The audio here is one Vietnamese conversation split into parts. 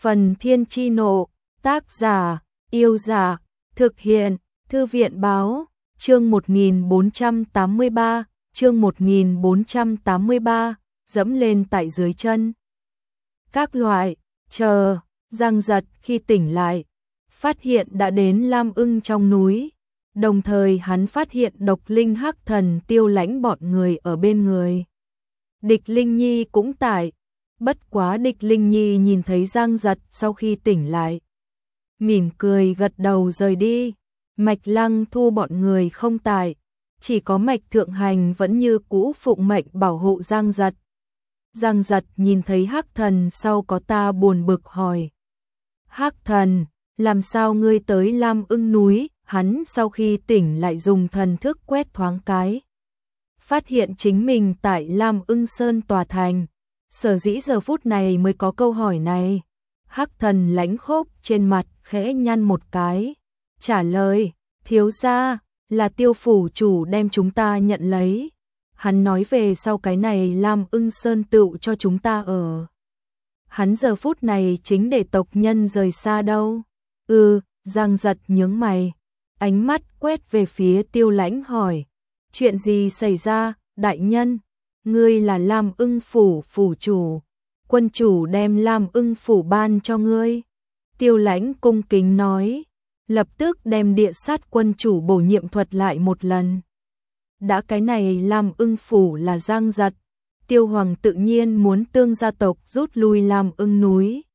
Phần Thiên Chi Nộ, tác giả, Yêu Dạ, thực hiện, Thư viện Báo, chương 1483, chương 1483, dẫm lên tại dưới chân. Các loại, chờ, Giang Giật khi tỉnh lại, phát hiện đã đến Lam Ưng trong núi, đồng thời hắn phát hiện Độc Linh Hắc Thần Tiêu Lãnh bọn người ở bên người. Địch Linh Nhi cũng tại, bất quá Địch Linh Nhi nhìn thấy Giang Giật sau khi tỉnh lại, mỉm cười gật đầu rời đi. Mạch Lăng Thu bọn người không tại, chỉ có Mạch Thượng Hành vẫn như cũ phụng mệnh bảo hộ Giang Giật. Giang Giật nhìn thấy Hắc Thần sau có ta buồn bực hỏi: Hắc Thần, làm sao ngươi tới Lam Ưng núi? Hắn sau khi tỉnh lại dùng thần thức quét thoáng cái, phát hiện chính mình tại Lam Ưng Sơn tòa thành. Sở dĩ giờ phút này mới có câu hỏi này. Hắc Thần lãnh khốc trên mặt khẽ nhăn một cái, trả lời: thiếu gia, là Tiêu phủ chủ đem chúng ta nhận lấy. Hắn nói về sau cái này Lam Ưng Sơn tựu cho chúng ta ở. Hắn giờ phút này chính để tộc nhân rời xa đâu. Giang Giật nhướng mày, ánh mắt quét về phía Tiêu Lãnh hỏi: chuyện gì xảy ra, đại nhân? Ngươi là Lam Ưng phủ phủ chủ, quân chủ đem Lam Ưng phủ ban cho ngươi. Tiêu Lãnh cung kính nói, lập tức đem địa sát quân chủ bổ nhiệm thuật lại một lần. Đã cái này Lam Ưng phủ là Giang Giật, Tiêu Hoàng tự nhiên muốn tương gia tộc rút lui Lam Ưng núi.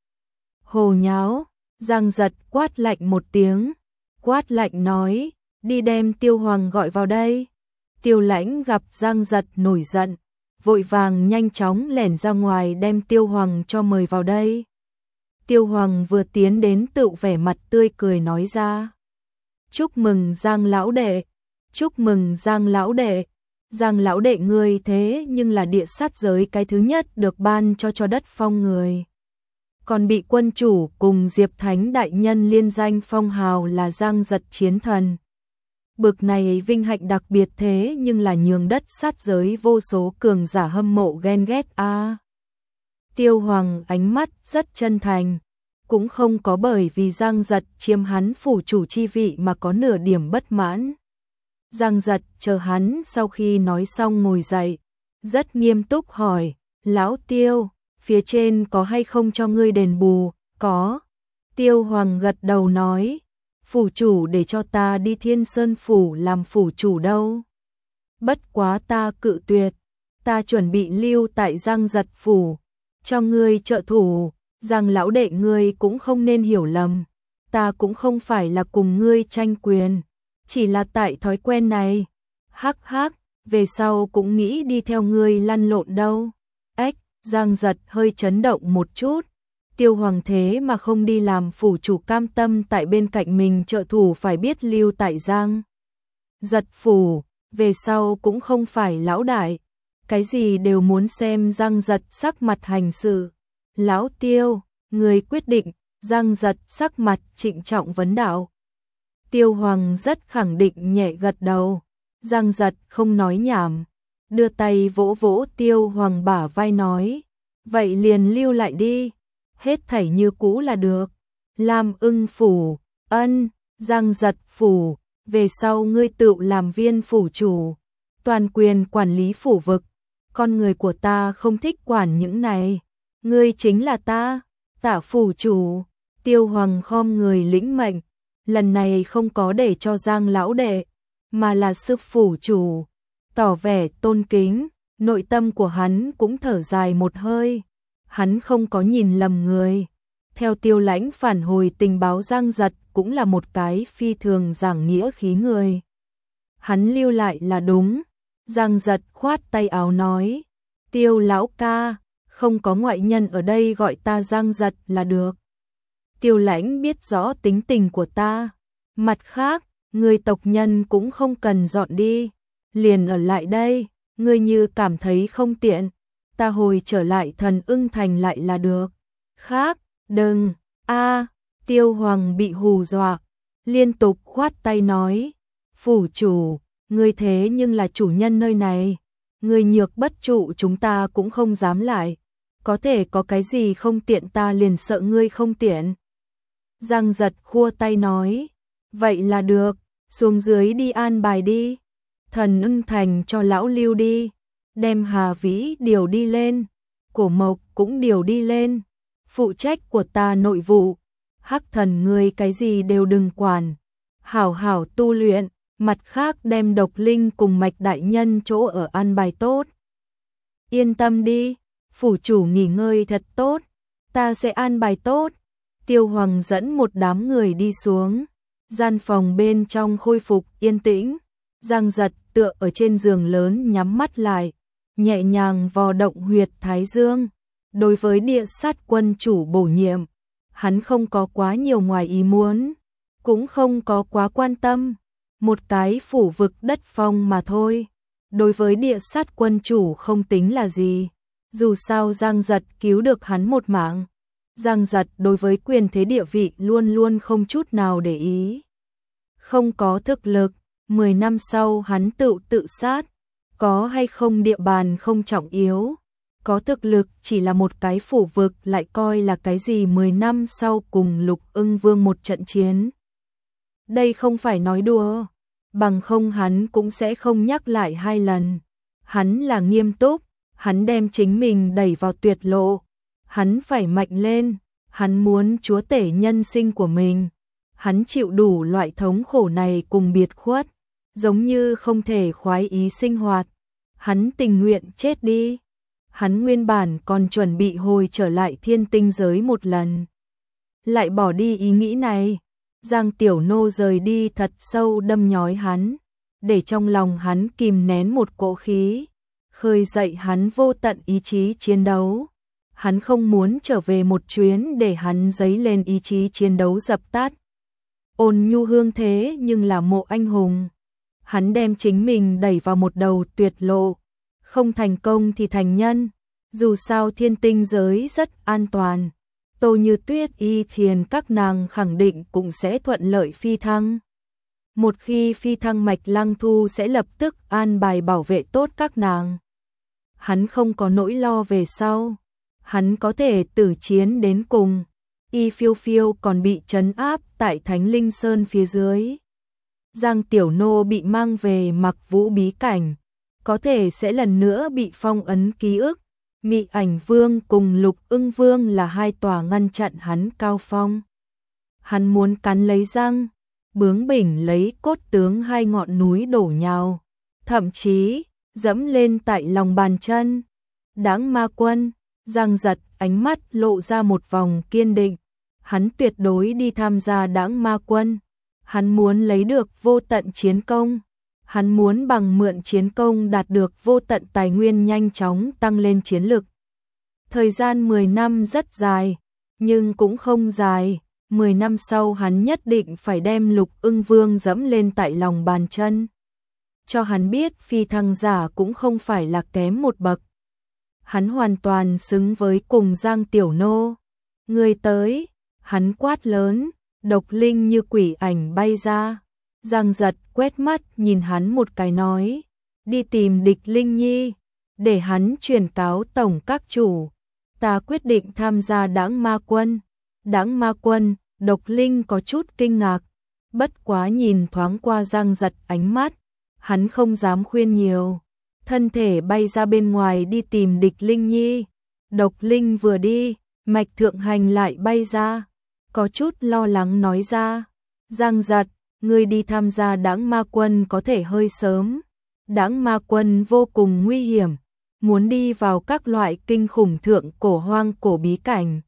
Hồ nháo, Giang Giật quát lạnh một tiếng, quát lạnh nói: đi đem Tiêu Hoàng gọi vào đây. Tiêu Lãnh gặp Giang Giật nổi giận, vội vàng nhanh chóng lẻn ra ngoài đem Tiêu Hoàng cho mời vào đây. Tiêu Hoàng vừa tiến đến tựu vẻ mặt tươi cười nói ra: chúc mừng Giang lão đệ, chúc mừng Giang lão đệ. Giang lão đệ ngươi thế nhưng là địa sát giới cái thứ nhất được ban cho đất phong người, còn bị quân chủ cùng Diệp Thánh đại nhân liên danh phong hào là Giang Giật chiến thần. Bực này vinh hạnh đặc biệt thế nhưng là nhường đất sát giới vô số cường giả hâm mộ ghen ghét a. Tiêu Hoàng ánh mắt rất chân thành, cũng không có bởi vì Giang Giật chiếm hắn phủ chủ chi vị mà có nửa điểm bất mãn. Giang Giật chờ hắn sau khi nói xong ngồi dậy, rất nghiêm túc hỏi: lão Tiêu, phía trên có hay không cho ngươi đền bù? Có. Tiêu Hoàng gật đầu nói: phủ chủ để cho ta đi Thiên Sơn phủ làm phủ chủ đâu. Bất quá ta cự tuyệt, ta chuẩn bị lưu tại Giang Giật phủ, cho ngươi trợ thủ. Giang lão đệ ngươi cũng không nên hiểu lầm, ta cũng không phải là cùng ngươi tranh quyền, chỉ là tại thói quen này. Hắc hắc, về sau cũng nghĩ đi theo ngươi lăn lộn đâu. Ếch, Giang Giật hơi chấn động một chút. Tiêu Hoàng thế mà không đi làm phủ chủ, cam tâm tại bên cạnh mình trợ thủ, phải biết lưu tại Giang Giật phủ, về sau cũng không phải lão đại, cái gì đều muốn xem Giang Giật sắc mặt hành sự. Lão Tiêu, người quyết định. Giang Giật sắc mặt trịnh trọng vấn đạo. Tiêu Hoàng rất khẳng định nhẹ gật đầu. Giang Giật không nói nhảm, đưa tay vỗ vỗ Tiêu Hoàng bả vai nói: vậy liền lưu lại đi, hết thảy như cũ là được. Lam Ưng phủ, Giang Giật phủ, về sau ngươi tự làm viên phủ chủ, toàn quyền quản lý phủ vực. Con người của ta không thích quản những này, ngươi chính là ta, Tạ phủ chủ. Tiêu Hoàng khom người lĩnh mệnh, lần này không có để cho Giang lão đệ, mà là sư phủ chủ, tỏ vẻ tôn kính. Nội tâm của hắn cũng thở dài một hơi, hắn không có nhìn lầm người. Theo Tiêu Lãnh phản hồi tình báo, Giang Giật cũng là một cái phi thường giảng nghĩa khí người, hắn lưu lại là đúng. Giang Giật khoát tay áo nói: Tiêu lão ca, không có ngoại nhân ở đây, gọi ta Giang Giật là được. Tiêu Lãnh biết rõ tính tình của ta, mặt khác, người tộc nhân cũng không cần dọn đi, liền ở lại đây. Ngươi như cảm thấy không tiện, ta hồi trở lại Thần Ưng thành lại là được. Khác, đừng. Tiêu Hoàng bị hù dọa, liên tục khoát tay nói: phủ chủ, ngươi thế nhưng là chủ nhân nơi này, ngươi nhược bất trụ chúng ta cũng không dám lại. có thể có cái gì không tiện, ta liền sợ ngươi không tiện. Giang Giật khua tay nói, vậy là được, xuống dưới đi an bài đi. Thần Ưng Thành cho lão Lưu đi, đem Hà Vĩ điều đi lên, Cổ Mộc cũng điều đi lên, phụ trách của ta nội vụ. Hắc Thần ngươi cái gì đều đừng quản, hảo hảo tu luyện, mặt khác đem Độc Linh cùng Mạch đại nhân chỗ ở an bài tốt. Yên tâm đi, phủ chủ nghỉ ngơi thật tốt, ta sẽ an bài tốt. Tiêu Hoàng dẫn một đám người đi xuống, gian phòng bên trong khôi phục yên tĩnh. Giang Giật tựa ở trên giường lớn nhắm mắt lại, nhẹ nhàng vò động huyệt thái dương. Đối với địa sát quân chủ bổ nhiệm, hắn không có quá nhiều ngoài ý muốn, cũng không có quá quan tâm, một cái phủ vực đất phong mà thôi. Đối với địa sát quân chủ không tính là gì, dù sao Giang Giật cứu được hắn một mạng. Giang Giật đối với quyền thế địa vị luôn luôn không chút nào để ý. Không có thực lực, 10 năm sau hắn tự sát, có hay không địa bàn không trọng yếu. Có thực lực chỉ là một cái phủ vực lại coi là cái gì 10 năm sau cùng Lục Ưng Vương một trận chiến. Đây không phải nói đùa, bằng không hắn cũng sẽ không nhắc lại 2 lần. Hắn là nghiêm túc, hắn đem chính mình đẩy vào tuyệt lộ. Hắn phải mạnh lên, hắn muốn chúa tể nhân sinh của mình. Hắn chịu đủ loại thống khổ này cùng biệt khuất, giống như không thể khoái ý sinh hoạt. Hắn tình nguyện chết đi. Hắn nguyên bản còn chuẩn bị hồi trở lại thiên tinh giới một lần, lại bỏ đi ý nghĩ này. Giang Tiểu Nô rời đi thật sâu đâm nhói hắn, để trong lòng hắn kìm nén một cỗ khí, khơi dậy hắn vô tận ý chí chiến đấu. Hắn không muốn trở về một chuyến để hắn dấy lên ý chí chiến đấu dập tắt. Ôn nhu hương thế nhưng là mộ anh hùng. Hắn đem chính mình đẩy vào một đầu tuyệt lộ. Không thành công thì thành nhân. Dù sao thiên tinh giới rất an toàn. Tô Như Tuyết, Y Thiền các nàng khẳng định cũng sẽ thuận lợi phi thăng. Một khi phi thăng, Mạch Lăng Thu sẽ lập tức an bài bảo vệ tốt các nàng. Hắn không có nỗi lo về sau. Hắn có thể tử chiến đến cùng. Y Phiêu Phiêu còn bị trấn áp tại Thánh Linh Sơn phía dưới. Giang Tiểu Nô bị mang về Mặc Vũ bí cảnh, có thể sẽ lần nữa bị phong ấn ký ức. Mị Ảnh Vương cùng Lục Ưng Vương là 2 tòa ngăn chặn hắn cao phong. Hắn muốn cắn lấy răng, bướng bỉnh lấy cốt tướng 2 ngọn núi đổ nhào, thậm chí dẫm lên tại lòng bàn chân. Đãng Ma Quân, Giang Giật ánh mắt lộ ra một vòng kiên định. Hắn tuyệt đối đi tham gia Đãng Ma Quân. Hắn muốn lấy được vô tận chiến công. Hắn muốn bằng mượn chiến công đạt được vô tận tài nguyên nhanh chóng tăng lên chiến lực. Thời gian 10 năm rất dài, nhưng cũng không dài. 10 năm sau hắn nhất định phải đem Lục Ưng Vương dẫm lên tại lòng bàn chân. Cho hắn biết phi thăng giả cũng không phải là kém một bậc. Hắn hoàn toàn xứng với cùng Giang Tiểu Nô. Người tới, hắn quát lớn, Độc Linh như quỷ ảnh bay ra. Giang Giật quét mắt nhìn hắn một cái nói, đi tìm Địch Linh Nhi, để hắn truyền cáo tổng các chủ. Ta quyết định tham gia Đãng Ma Quân. Đãng Ma Quân, Độc Linh có chút kinh ngạc, bất quá nhìn thoáng qua Giang Giật ánh mắt, hắn không dám khuyên nhiều. Thân thể bay ra bên ngoài đi tìm Địch Linh Nhi. Độc Linh vừa đi, Mạch Thượng Hành lại bay ra, có chút lo lắng nói ra, Giang Giật, ngươi đi tham gia Đãng Ma Quân có thể hơi sớm. Đãng Ma Quân vô cùng nguy hiểm, muốn đi vào các loại kinh khủng thượng cổ hoang cổ bí cảnh.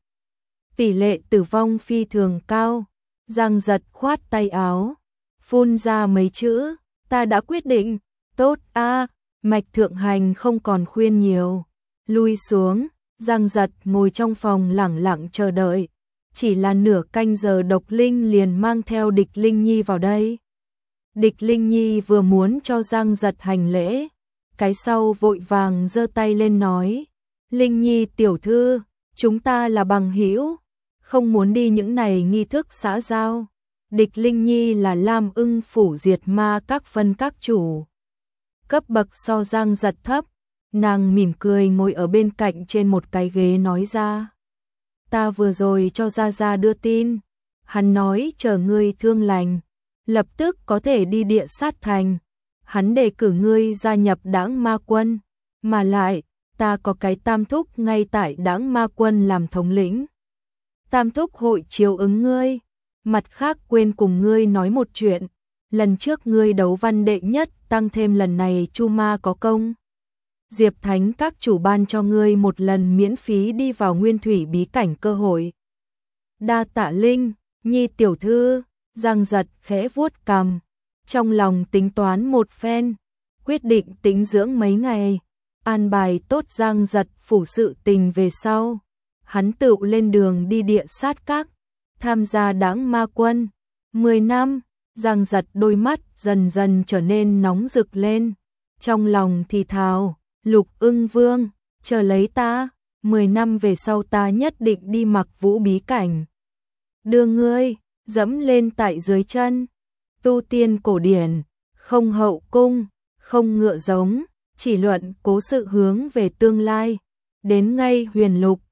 Tỷ lệ tử vong phi thường cao. Giang Giật khoát tay áo, phun ra mấy chữ, ta đã quyết định. Tốt a. Mạch Thượng Hành không còn khuyên nhiều, lui xuống. Giang Giật ngồi trong phòng lẳng lặng chờ đợi. Chỉ là nửa canh giờ Độc Linh liền mang theo Địch Linh Nhi vào đây. Địch Linh Nhi vừa muốn cho Giang Giật hành lễ, cái sau vội vàng giơ tay lên nói, Linh Nhi tiểu thư, chúng ta là bằng hữu, không muốn đi những này nghi thức xã giao. Địch Linh Nhi là Lam Ưng phủ diệt ma các phân các chủ, cấp bậc so Giang Giật thấp, Nàng mỉm cười ngồi ở bên cạnh trên một cái ghế nói ra. Ta vừa rồi cho Gia Gia đưa tin. Hắn nói chờ ngươi thương lành, lập tức có thể đi Địa Sát Thành. Hắn đề cử ngươi gia nhập Đãng Ma Quân, mà lại, ta có cái Tam Thúc ngay tại Đãng Ma Quân làm thống lĩnh. Tam Thúc hội chiếu ứng ngươi. Mặt khác quên cùng ngươi nói một chuyện, lần trước ngươi đấu văn đệ nhất, tăng thêm lần này Chu Ma có công. Diệp Thánh các chủ ban cho ngươi một lần miễn phí đi vào nguyên thủy bí cảnh cơ hội. Đa tạ Linh, Nhi tiểu thư. Giang Giật khẽ vuốt cằm, trong lòng tính toán một phen, quyết định tĩnh dưỡng mấy ngày, an bài tốt Giang Giật phủ sự tình về sau. Hắn tự lên đường đi Địa Sát Các, tham gia Đãng Ma Quân. 10 năm, Giang Giật đôi mắt dần dần trở nên nóng rực lên, trong lòng thì thào, Lục Ưng Vương, chờ lấy ta, 10 năm về sau ta nhất định đi Mặc Vũ bí cảnh. Đưa ngươi dẫm lên tại dưới chân. Tu tiên cổ điển, không hậu cung, không ngựa giống, chỉ luận cố sự hướng về tương lai. Đến ngay huyền lục,